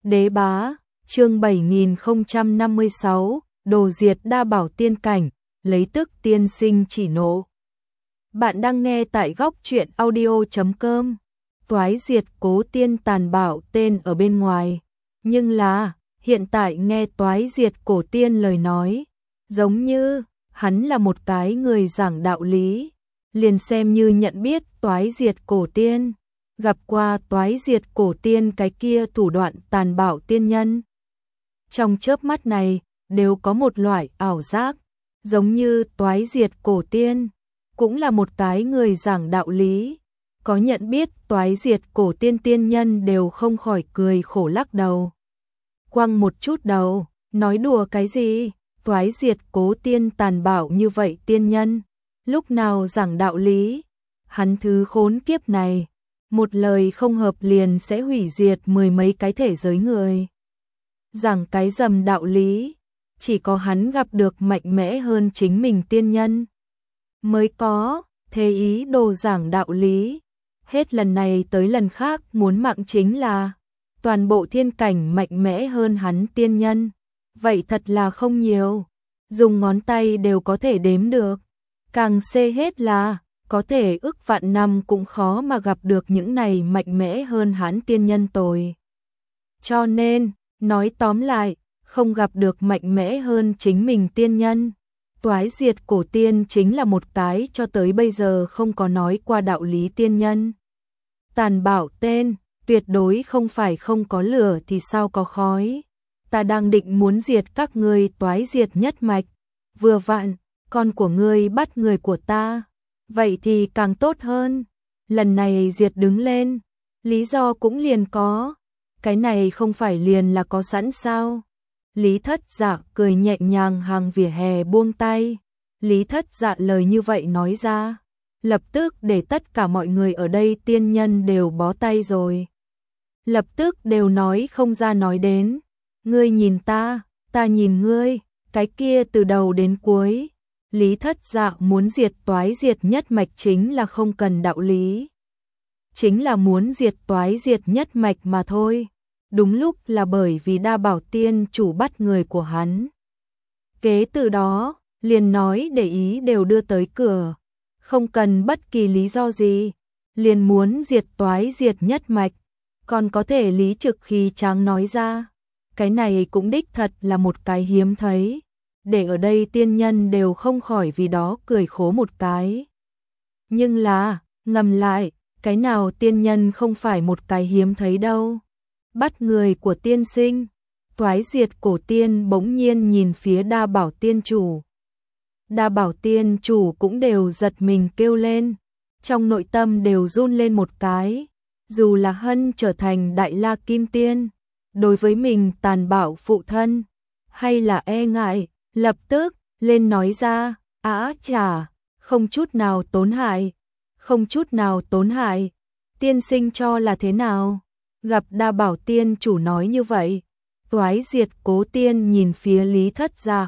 Đế bá, chương 7056, đồ diệt đa bảo tiên cảnh, lấy tức tiên sinh chỉ nộ. Bạn đang nghe tại góc truyện audio.com. Toái diệt cố tiên tàn bạo tên ở bên ngoài, nhưng là hiện tại nghe toái diệt cổ tiên lời nói, giống như hắn là một cái người giảng đạo lý, liền xem như nhận biết toái diệt cổ tiên, gặp qua toái diệt cổ tiên cái kia thủ đoạn tàn bạo tiên nhân. Trong chớp mắt này, đều có một loại ảo giác, giống như toái diệt cổ tiên, cũng là một cái người giảng đạo lý. Có nhận biết toái diệt cổ tiên tiên nhân đều không khỏi cười khổ lắc đầu. Quăng một chút đầu, nói đùa cái gì, toái diệt cố tiên tàn bạo như vậy tiên nhân, lúc nào giảng đạo lý, hắn thứ khốn kiếp này, một lời không hợp liền sẽ hủy diệt mười mấy cái thể giới người. Giảng cái dầm đạo lý, chỉ có hắn gặp được mạnh mẽ hơn chính mình tiên nhân, mới có thế ý đồ giảng đạo lý. Hết lần này tới lần khác muốn mạng chính là toàn bộ thiên cảnh mạnh mẽ hơn hắn tiên nhân, vậy thật là không nhiều, dùng ngón tay đều có thể đếm được, càng xê hết là có thể ức vạn năm cũng khó mà gặp được những này mạnh mẽ hơn hắn tiên nhân tồi. Cho nên, nói tóm lại, không gặp được mạnh mẽ hơn chính mình tiên nhân. Toái diệt cổ tiên chính là một cái cho tới bây giờ không có nói qua đạo lý tiên nhân. Tàn bạo tên, tuyệt đối không phải không có lửa thì sao có khói. Ta đang định muốn diệt các ngươi toái diệt nhất mạch. Vừa vặn, con của ngươi bắt người của ta. Vậy thì càng tốt hơn. Lần này diệt đứng lên. Lý do cũng liền có. Cái này không phải liền là có sẵn sao. Lý Thất Dạ cười nhẹ nhàng hàng vỉa hè buông tay. Lý Thất Dạ lời như vậy nói ra, lập tức để tất cả mọi người ở đây tiên nhân đều bó tay rồi. Lập tức đều nói không ra nói đến. Ngươi nhìn ta nhìn ngươi, cái kia từ đầu đến cuối. Lý Thất Dạ muốn diệt toái diệt nhất mạch chính là không cần đạo lý. Chính là muốn diệt toái diệt nhất mạch mà thôi. Đúng lúc là bởi vì đa bảo tiên chủ bắt người của hắn. Kế từ đó, liền nói để ý đều đưa tới cửa. Không cần bất kỳ lý do gì, liền muốn diệt toái diệt nhất mạch. Còn có thể lý trực khí tráng nói ra. Cái này cũng đích thật là một cái hiếm thấy. Để ở đây tiên nhân đều không khỏi vì đó cười khổ một cái. Nhưng là, ngầm lại, cái nào tiên nhân không phải một cái hiếm thấy đâu. Bắt người của tiên sinh. Toái diệt cổ tiên bỗng nhiên nhìn phía đa bảo tiên chủ. Đa bảo tiên chủ cũng đều giật mình kêu lên. Trong nội tâm đều run lên một cái. Dù là Hân trở thành đại la kim tiên, đối với mình tàn bạo phụ thân, hay là e ngại, lập tức lên nói ra, chà, không chút nào tốn hại, không chút nào tốn hại. Tiên sinh cho là thế nào? Gặp đa bảo tiên chủ nói như vậy, toái diệt cố tiên nhìn phía Lý Thất Dạ.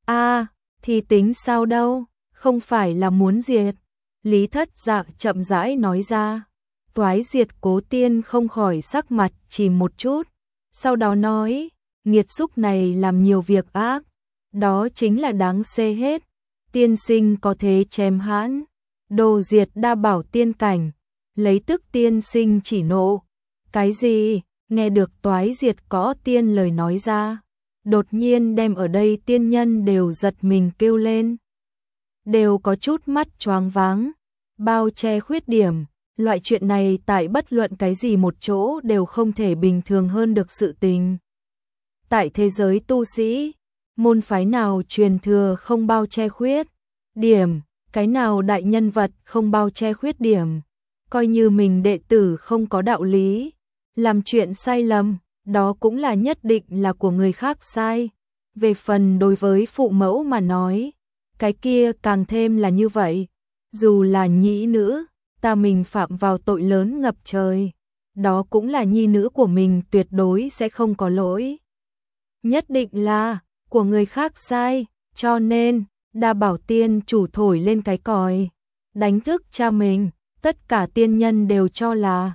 Thì tính sao đâu, không phải là muốn diệt. Lý Thất Dạ chậm rãi nói ra. Toái diệt cố tiên không khỏi sắc mặt chìm một chút, sau đó nói, nghiệt xúc này làm nhiều việc ác, đó chính là đáng xê hết. Tiên sinh có thế chém hãn, đồ diệt đa bảo tiên cảnh, lấy tức tiên sinh chỉ nộ. Cái gì? Nghe được toái diệt có tiên lời nói ra, đột nhiên đem ở đây tiên nhân đều giật mình kêu lên. Đều có chút mắt choáng váng, bao che khuyết điểm, loại chuyện này tại bất luận cái gì một chỗ đều không thể bình thường hơn được sự tình. Tại thế giới tu sĩ, môn phái nào truyền thừa không bao che khuyết điểm, cái nào đại nhân vật không bao che khuyết điểm, coi như mình đệ tử không có đạo lý. Làm chuyện sai lầm, đó cũng là nhất định là của người khác sai. Về phần đối với phụ mẫu mà nói, cái kia càng thêm là như vậy. Dù là nhĩ nữ, ta mình phạm vào tội lớn ngập trời, đó cũng là nhi nữ của mình tuyệt đối sẽ không có lỗi. Nhất định là của người khác sai, cho nên đa bảo tiên chủ thổi lên cái còi, đánh thức cha mình, tất cả tiên nhân đều cho là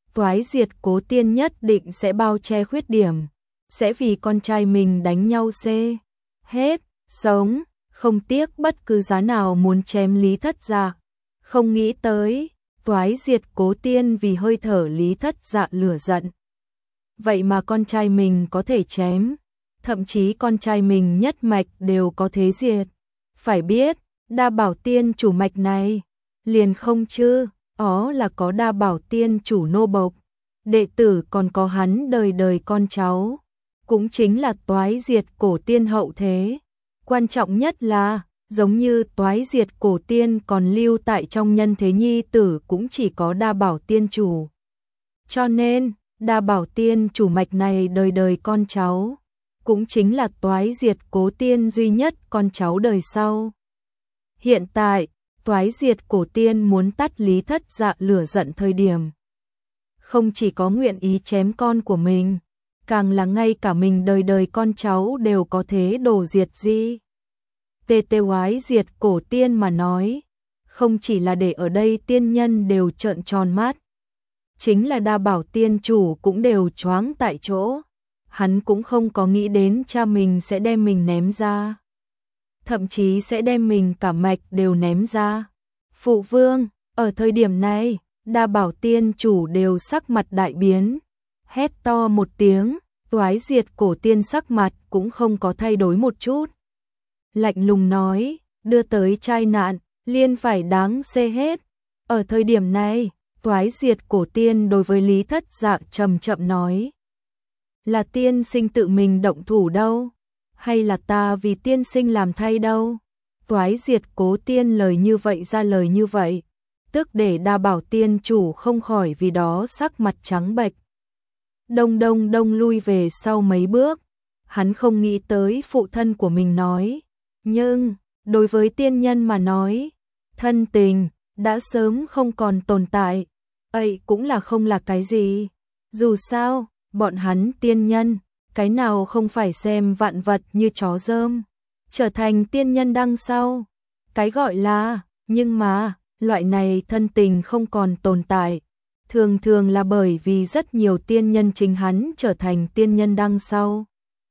Toái Diệt Cố Tiên nhất định sẽ bao che khuyết điểm, sẽ vì con trai mình đánh nhau hết sống, không tiếc bất cứ giá nào muốn chém Lý Thất Dạ. Không nghĩ tới, Toái Diệt Cố Tiên vì hơi thở Lý Thất Dạ lửa giận. Vậy mà con trai mình có thể chém, thậm chí con trai mình nhất mạch đều có thế diệt. Phải biết, Đa Bảo Tiên chủ mạch này, liền không chứ, ó là có Đa Bảo Tiên chủ nô bộc, đệ tử còn có hắn đời đời con cháu, cũng chính là Toái Diệt Cổ Tiên hậu thế. Quan trọng nhất là, giống như Toái Diệt Cổ Tiên còn lưu tại trong nhân thế nhi tử cũng chỉ có Đa Bảo Tiên chủ. Cho nên, Đa Bảo Tiên chủ mạch này đời đời con cháu, cũng chính là Toái Diệt Cố Tiên duy nhất con cháu đời sau. Hiện tại, Toái Diệt Cổ Tiên muốn tắt Lý Thất Dạ lửa giận thời điểm. Không chỉ có nguyện ý chém con của mình, càng là ngay cả mình đời đời con cháu đều có thế đổ diệt gì. Toái Diệt Cổ Tiên mà nói, không chỉ là để ở đây tiên nhân đều trợn tròn mắt, chính là Đa Bảo Tiên chủ cũng đều choáng tại chỗ. Hắn cũng không có nghĩ đến cha mình sẽ đem mình ném ra, thậm chí sẽ đem mình cả mạch đều ném ra. Phụ vương, ở thời điểm này, Đa Bảo Tiên chủ đều sắc mặt đại biến, hét to một tiếng. Toái Diệt Cổ Tiên sắc mặt cũng không có thay đổi một chút, lạnh lùng nói, đưa tới tai nạn, liên phải đáng xê hết. Ở thời điểm này, Toái Diệt Cổ Tiên đối với Lý Thất Dạ chậm chậm nói, là tiên sinh tự mình động thủ đâu, hay là ta vì tiên sinh làm thay đâu? Toái Diệt Cố Tiên lời như vậy ra lời như vậy, tức để Đa Bảo Tiên chủ không khỏi vì đó sắc mặt trắng bệch. Đông lui về sau mấy bước, hắn không nghĩ tới phụ thân của mình nói, nhưng, đối với tiên nhân mà nói, thân tình, đã sớm không còn tồn tại, ấy cũng là không là cái gì. Dù sao, bọn hắn tiên nhân, cái nào không phải xem vạn vật như chó rơm, trở thành tiên nhân đằng sau. Cái gọi là, nhưng mà, loại này thân tình không còn tồn tại, thường là bởi vì rất nhiều tiên nhân chính hắn trở thành tiên nhân đằng sau.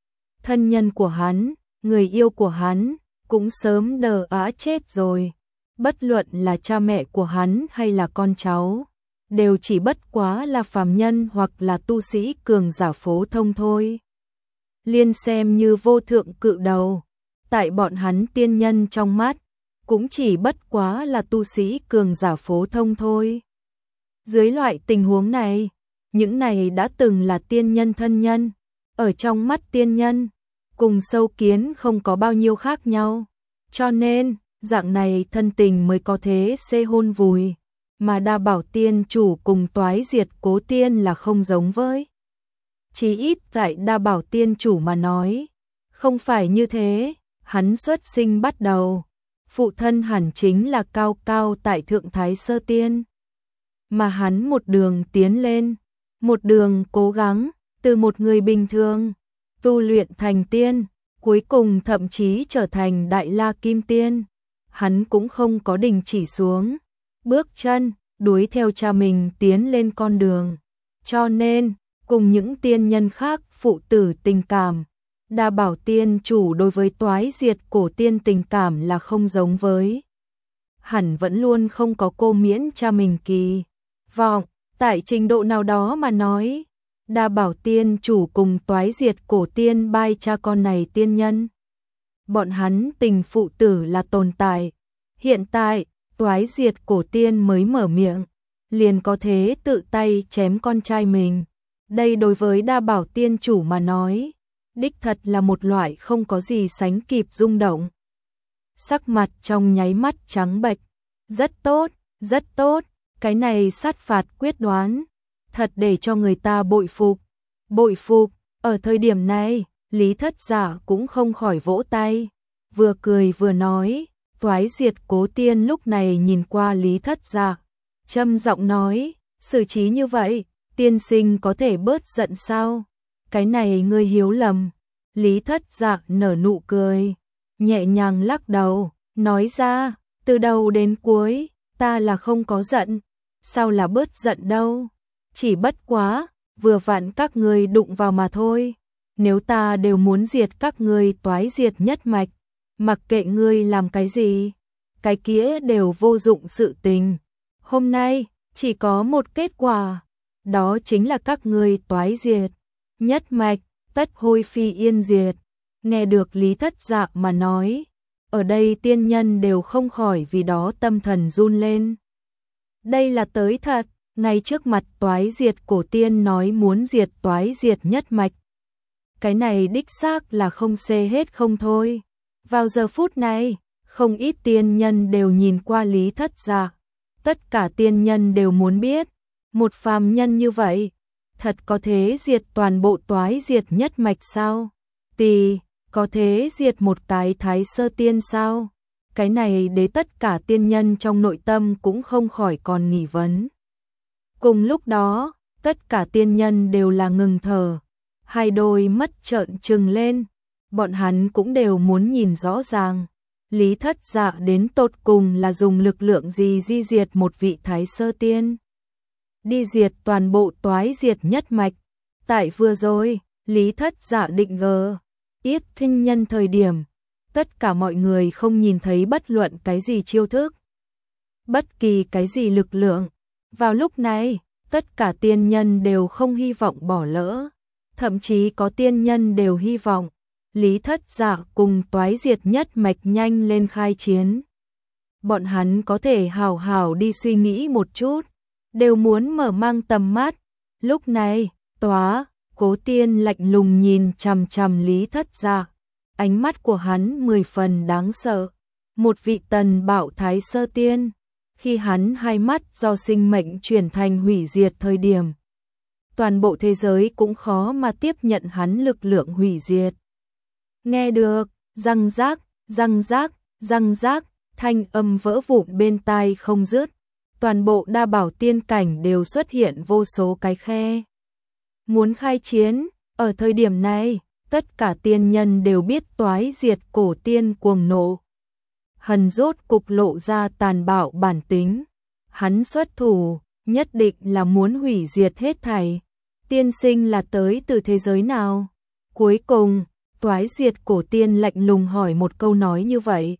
Thân nhân của hắn, người yêu của hắn, cũng sớm đờ ã chết rồi. Bất luận là cha mẹ của hắn hay là con cháu, đều chỉ bất quá là phàm nhân hoặc là tu sĩ cường giả phổ thông thôi. Liên xem như vô thượng cự đầu, tại bọn hắn tiên nhân trong mắt, cũng chỉ bất quá là tu sĩ cường giả phổ thông thôi. Dưới loại tình huống này, những này đã từng là tiên nhân thân nhân, ở trong mắt tiên nhân, cùng sâu kiến không có bao nhiêu khác nhau. Cho nên, dạng này thân tình mới có thế xê hôn vùi, mà Đa Bảo Tiên chủ cùng Toái Diệt Cố Tiên là không giống với. Chỉ ít tại Đa Bảo Tiên chủ mà nói, không phải như thế, hắn xuất sinh bắt đầu, phụ thân hẳn chính là cao cao tại Thượng Thái Sơ Tiên. Mà hắn một đường tiến lên, một đường cố gắng, từ một người bình thường, tu luyện thành tiên, cuối cùng thậm chí trở thành Đại La Kim Tiên. Hắn cũng không có đình chỉ xuống bước chân, đuổi theo cha mình tiến lên con đường. Cho nên, cùng những tiên nhân khác phụ tử tình cảm, Đa Bảo Tiên chủ đối với Toái Diệt Cổ Tiên tình cảm là không giống với. Hẳn vẫn luôn không có cô miễn cha mình kỳ vọng, tại trình độ nào đó mà nói, Đa Bảo Tiên chủ cùng Toái Diệt Cổ Tiên bai cha con này tiên nhân. Bọn hắn tình phụ tử là tồn tại. Hiện tại, Toái Diệt Cổ Tiên mới mở miệng, liền có thế tự tay chém con trai mình. Đây đối với Đa Bảo Tiên chủ mà nói, đích thật là một loại không có gì sánh kịp rung động. Sắc mặt trong nháy mắt trắng bệch, rất tốt, cái này sát phạt quyết đoán, thật để cho người ta bội phục. Bội phục, ở thời điểm này, Lý Thất Dạ cũng không khỏi vỗ tay, vừa cười vừa nói. Toái Diệt Cố Tiên lúc này nhìn qua Lý Thất Dạ, trầm giọng nói, xử trí như vậy, tiên sinh có thể bớt giận sao? Cái này ngươi hiếu lầm. Lý Thất Dạ nở nụ cười, nhẹ nhàng lắc đầu, nói ra, từ đầu đến cuối, ta là không có giận, sao là bớt giận đâu? chỉ bất quá, vừa vặn các ngươi đụng vào mà thôi. Nếu ta đều muốn diệt các ngươi toái diệt nhất mạch, mặc kệ ngươi làm cái gì, cái kia đều vô dụng sự tình. Hôm nay, chỉ có một kết quả, đó chính là các ngươi toái diệt nhất mạch, tất hôi phi yên diệt. Nghe được Lý Thất Dạ mà nói, ở đây tiên nhân đều không khỏi vì đó tâm thần run lên. Đây là tới thật, ngay trước mặt toái diệt cổ tiên nói muốn diệt toái diệt nhất mạch. Cái này đích xác là không xê hết không thôi. Vào giờ phút này, không ít tiên nhân đều nhìn qua Lý Thất Dạ. Tất cả tiên nhân đều muốn biết, một phàm nhân như vậy, thật có thế diệt toàn bộ toái diệt nhất mạch sao? Có thế diệt một cái thái sơ tiên sao? Cái này để tất cả tiên nhân trong nội tâm cũng không khỏi còn nghi vấn. Cùng lúc đó, tất cả tiên nhân đều là ngừng thở, hai đôi mắt trợn trừng lên, bọn hắn cũng đều muốn nhìn rõ ràng. Lý Thất Dạ đến tột cùng là dùng lực lượng gì di diệt một vị thái sơ tiên? Đi diệt toàn bộ toái diệt nhất mạch. Tại vừa rồi, Lý Thất Dạ định yết thinh nhân thời điểm, tất cả mọi người không nhìn thấy bất luận cái gì chiêu thức, bất kỳ cái gì lực lượng. Vào lúc này, tất cả tiên nhân đều không hy vọng bỏ lỡ, thậm chí có tiên nhân đều hy vọng Lý Thất Dạ cùng toái diệt nhất mạch nhanh lên khai chiến. Bọn hắn có thể hào hào đi suy nghĩ một chút, đều muốn mở mang tầm mắt. Lúc này, Cố Tiên lạnh lùng nhìn chằm chằm Lý Thất Dạ, ánh mắt của hắn 10 phần đáng sợ. Một vị tần bạo thái sơ tiên, khi hắn hai mắt do sinh mệnh chuyển thành hủy diệt thời điểm, toàn bộ thế giới cũng khó mà tiếp nhận hắn lực lượng hủy diệt. Nghe được, răng rác, răng rác, răng rác, thanh âm vỡ vụn bên tai không dứt. Toàn bộ đa bảo tiên cảnh đều xuất hiện vô số cái khe. Muốn khai chiến, ở thời điểm này, tất cả tiên nhân đều biết toái diệt cổ tiên cuồng nộ. Hần rốt cục lộ ra tàn bạo bản tính. Hắn xuất thủ, nhất định là muốn hủy diệt hết thảy. Tiên sinh là tới từ thế giới nào? Cuối cùng, toái diệt cổ tiên lạnh lùng hỏi một câu nói như vậy.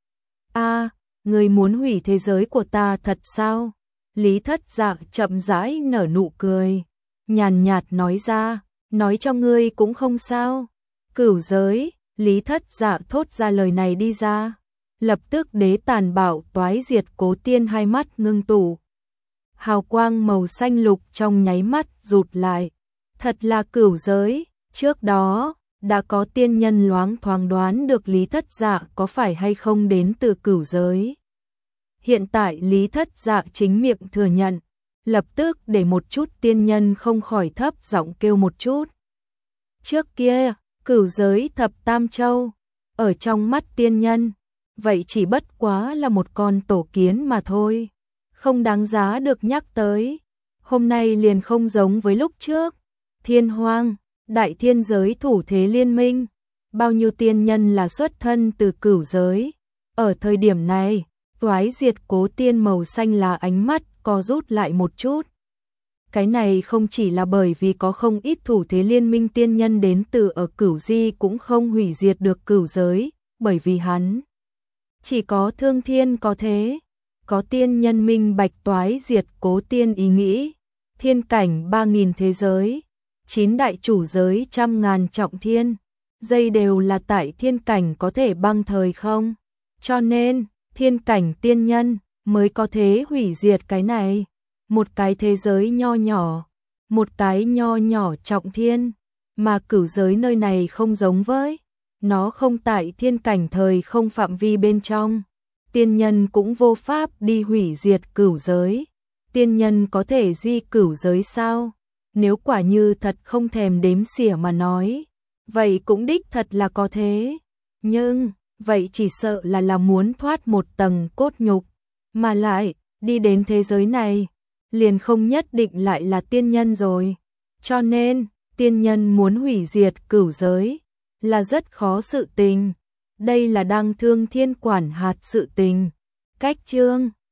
Người muốn hủy thế giới của ta thật sao? Lý Thất Dạ chậm rãi nở nụ cười, nhàn nhạt nói ra, nói cho ngươi cũng không sao. Cửu giới, Lý Thất Dạ thốt ra lời này đi ra, lập tức đế tàn bạo toái diệt cổ tiên hai mắt ngưng tụ. Hào quang màu xanh lục trong nháy mắt rụt lại. Thật là cửu giới, trước đó đã có tiên nhân loáng thoáng đoán được Lý Thất Dạ có phải hay không đến từ cửu giới. Hiện tại Lý Thất Dạ chính miệng thừa nhận, lập tức để một chút tiên nhân không khỏi thấp giọng kêu một chút. Trước kia, cửu giới thập tam châu, ở trong mắt tiên nhân, vậy chỉ bất quá là một con tổ kiến mà thôi, không đáng giá được nhắc tới. Hôm nay liền không giống với lúc trước, Thiên Hoang, đại thiên giới thủ thế liên minh, bao nhiêu tiên nhân là xuất thân từ cửu giới. Ở thời điểm này, toái diệt cố tiên màu xanh là ánh mắt co rút lại một chút. Cái này không chỉ là bởi vì có không ít thủ thế liên minh tiên nhân đến từ ở cửu di cũng không hủy diệt được cửu giới, bởi vì hắn chỉ có thương thiên có thế. Có tiên nhân minh bạch toái diệt cố tiên ý nghĩ, thiên cảnh 3000 thế giới, 9 đại chủ giới trăm ngàn trọng thiên, dây đều là tại thiên cảnh có thể băng thời không, cho nên thiên cảnh tiên nhân mới có thế hủy diệt cái này. Một cái thế giới nho nhỏ, một cái nho nhỏ trọng thiên, mà cửu giới nơi này không giống với, nó không tại thiên cảnh thời không phạm vi bên trong. Tiên nhân cũng vô pháp đi hủy diệt cửu giới. Tiên nhân có thể di cửu giới sao? Nếu quả như thật không thèm đếm xỉa mà nói, vậy cũng đích thật là có thế. Nhưng, vậy chỉ sợ là muốn thoát một tầng cốt nhục, mà lại, đi đến thế giới này, liền không nhất định lại là tiên nhân rồi. Cho nên, tiên nhân muốn hủy diệt cửu giới, là rất khó sự tình. Đây là Đăng Thương Thiên quản hạt sự tình. Cách chương